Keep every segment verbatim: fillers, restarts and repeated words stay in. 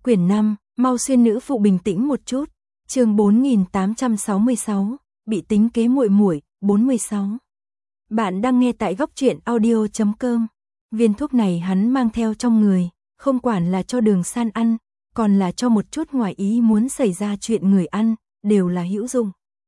Quyển năm, mau xuyên nữ phụ bình tĩnh một chút. Chương bốn nghìn tám trăm sáu mươi sáu, bị tính kế muội muội, bốn mươi sáu. Bạn đang nghe tại góc truyện audio chấm com. Viên thuốc này hắn mang theo trong người, không quản là cho Đường San ăn, còn là cho một chút ngoài ý muốn xảy ra chuyện người ăn, đều là hữu dụng.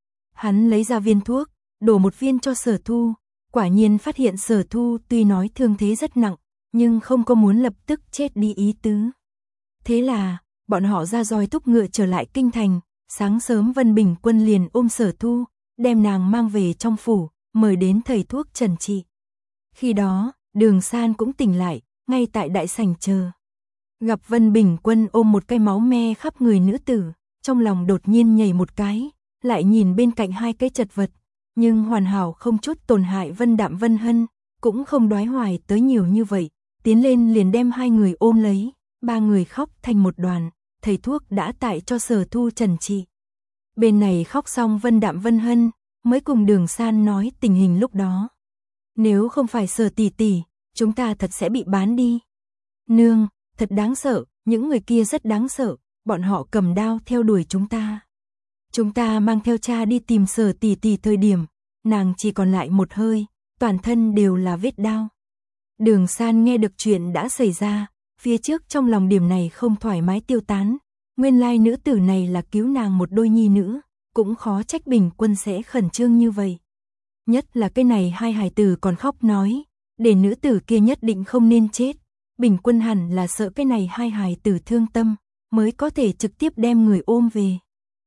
Hắn lấy ra viên thuốc, đổ một viên cho Sở Thu, quả nhiên phát hiện Sở Thu tuy nói thương thế rất nặng, nhưng không có muốn lập tức chết đi ý tứ. Thế là, bọn họ ra roi thúc ngựa trở lại kinh thành, sáng sớm Vân Bình Quân liền ôm Sở Thu, đem nàng mang về trong phủ, mời đến thầy thuốc trần trị. Khi đó, Đường San cũng tỉnh lại, ngay tại đại sảnh chờ. Gặp Vân Bình Quân ôm một cái máu me khắp người nữ tử, trong lòng đột nhiên nhảy một cái, lại nhìn bên cạnh hai cái chật vật, nhưng hoàn hảo không chút tổn hại Vân Đạm Vân Hân, cũng không đoái hoài tới nhiều như vậy, tiến lên liền đem hai người ôm lấy, ba người khóc thành một đoàn, thầy thuốc đã tại cho Sở Thu trần trị. Bên này khóc xong Vân Đạm Vân Hân, mới cùng Đường San nói tình hình lúc đó. Nếu không phải Sở tỷ tỷ, chúng ta thật sẽ bị bán đi. Nương, thật đáng sợ, những người kia rất đáng sợ, bọn họ cầm đao theo đuổi chúng ta. Chúng ta mang theo cha đi tìm Sở tỷ tỷ thời điểm, nàng chỉ còn lại một hơi, toàn thân đều là vết đao. Đường San nghe được chuyện đã xảy ra, phía trước trong lòng điểm này không thoải mái tiêu tán, nguyên lai nữ tử này là cứu nàng một đôi nhi nữ, cũng khó trách Bình Quân sẽ khẩn trương như vậy. Nhất là cái này hai hài tử còn khóc nói, để nữ tử kia nhất định không nên chết, Bình Quân hẳn là sợ cái này hai hài tử thương tâm, mới có thể trực tiếp đem người ôm về.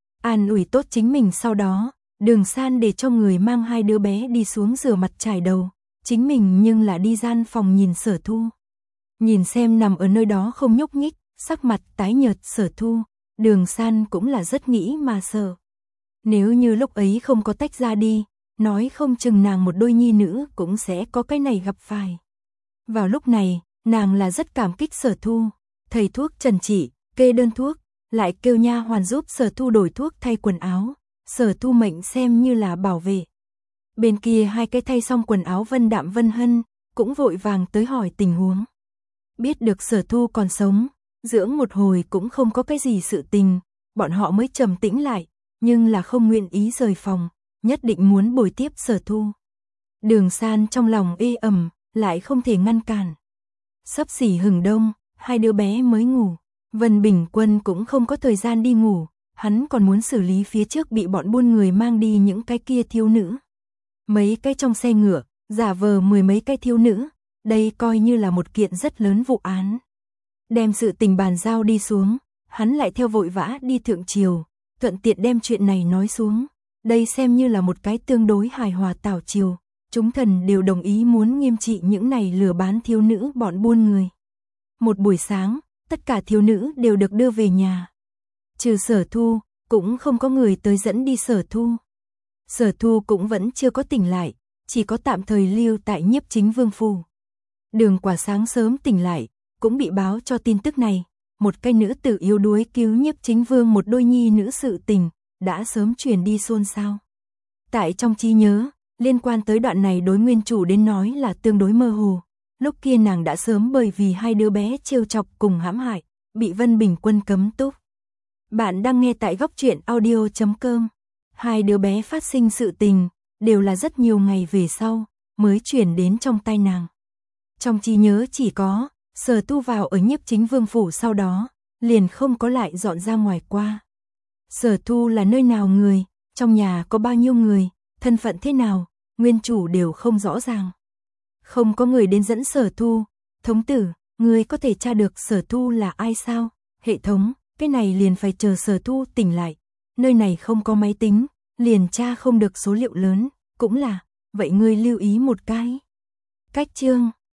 An ủi tốt chính mình sau đó, Đường San để cho người mang hai đứa bé đi xuống rửa mặt trải đầu, chính mình nhưng là đi gian phòng nhìn Sở Thu. Nhìn xem nằm ở nơi đó không nhúc nhích, sắc mặt tái nhợt Sở Thu, Đường San cũng là rất nghĩ mà sợ. Nếu như lúc ấy không có tách ra đi, nói không chừng nàng một đôi nhi nữ cũng sẽ có cái này gặp phải. Vào lúc này, nàng là rất cảm kích Sở Thu, thầy thuốc trần trị, kê đơn thuốc, lại kêu nha hoàn giúp Sở Thu đổi thuốc thay quần áo, Sở Thu mệnh xem như là bảo vệ. Bên kia hai cái thay xong quần áo Vân Đạm Vân Hân, cũng vội vàng tới hỏi tình huống. Biết được Sở Thu còn sống, dưỡng một hồi cũng không có cái gì sự tình, bọn họ mới trầm tĩnh lại, nhưng là không nguyện ý rời phòng, nhất định muốn bồi tiếp Sở Thu. Đường San trong lòng ê ẩm, lại không thể ngăn cản. Sắp xỉ hừng đông, hai đứa bé mới ngủ, Vân Bình Quân cũng không có thời gian đi ngủ, hắn còn muốn xử lý phía trước bị bọn buôn người mang đi những cái kia thiếu nữ. Mấy cái trong xe ngựa, giả vờ mười mấy cái thiếu nữ, đây coi như là một kiện rất lớn vụ án. Đem sự tình bàn giao đi xuống, hắn lại theo vội vã đi thượng triều, thuận tiện đem chuyện này nói xuống. Đây xem như là một cái tương đối hài hòa tảo triều, chúng thần đều đồng ý muốn nghiêm trị những này lừa bán thiếu nữ bọn buôn người. Một buổi sáng, tất cả thiếu nữ đều được đưa về nhà. Trừ Sở Thu, cũng không có người tới dẫn đi Sở Thu. Sở Thu cũng vẫn chưa có tỉnh lại, chỉ có tạm thời lưu tại Nhiếp Chính Vương phủ. Đường Quả sáng sớm tỉnh lại, cũng bị báo cho tin tức này, một cái nữ tử yếu đuối cứu Nhiếp Chính Vương một đôi nhi nữ sự tình, đã sớm truyền đi xôn xao. Tại trong trí nhớ, liên quan tới đoạn này đối nguyên chủ đến nói là tương đối mơ hồ, lúc kia nàng đã sớm bởi vì hai đứa bé trêu chọc cùng hãm hại, bị Vân Bình Quân cấm túc. Bạn đang nghe tại góc truyện audio chấm com. Hai đứa bé phát sinh sự tình, đều là rất nhiều ngày về sau, mới chuyển đến trong tay nàng. Trong trí nhớ chỉ có, Sở Thu vào ở Nhiếp Chính Vương phủ sau đó, liền không có lại dọn ra ngoài qua. Sở Thu là nơi nào người, trong nhà có bao nhiêu người, thân phận thế nào, nguyên chủ đều không rõ ràng. Không có người đến dẫn Sở Thu, thống tử, người có thể tra được Sở Thu là ai sao? Hệ thống, cái này liền phải chờ Sở Thu tỉnh lại, nơi này không có máy tính, liền tra không được số liệu lớn, cũng là, vậy ngươi lưu ý một cái. Cách chương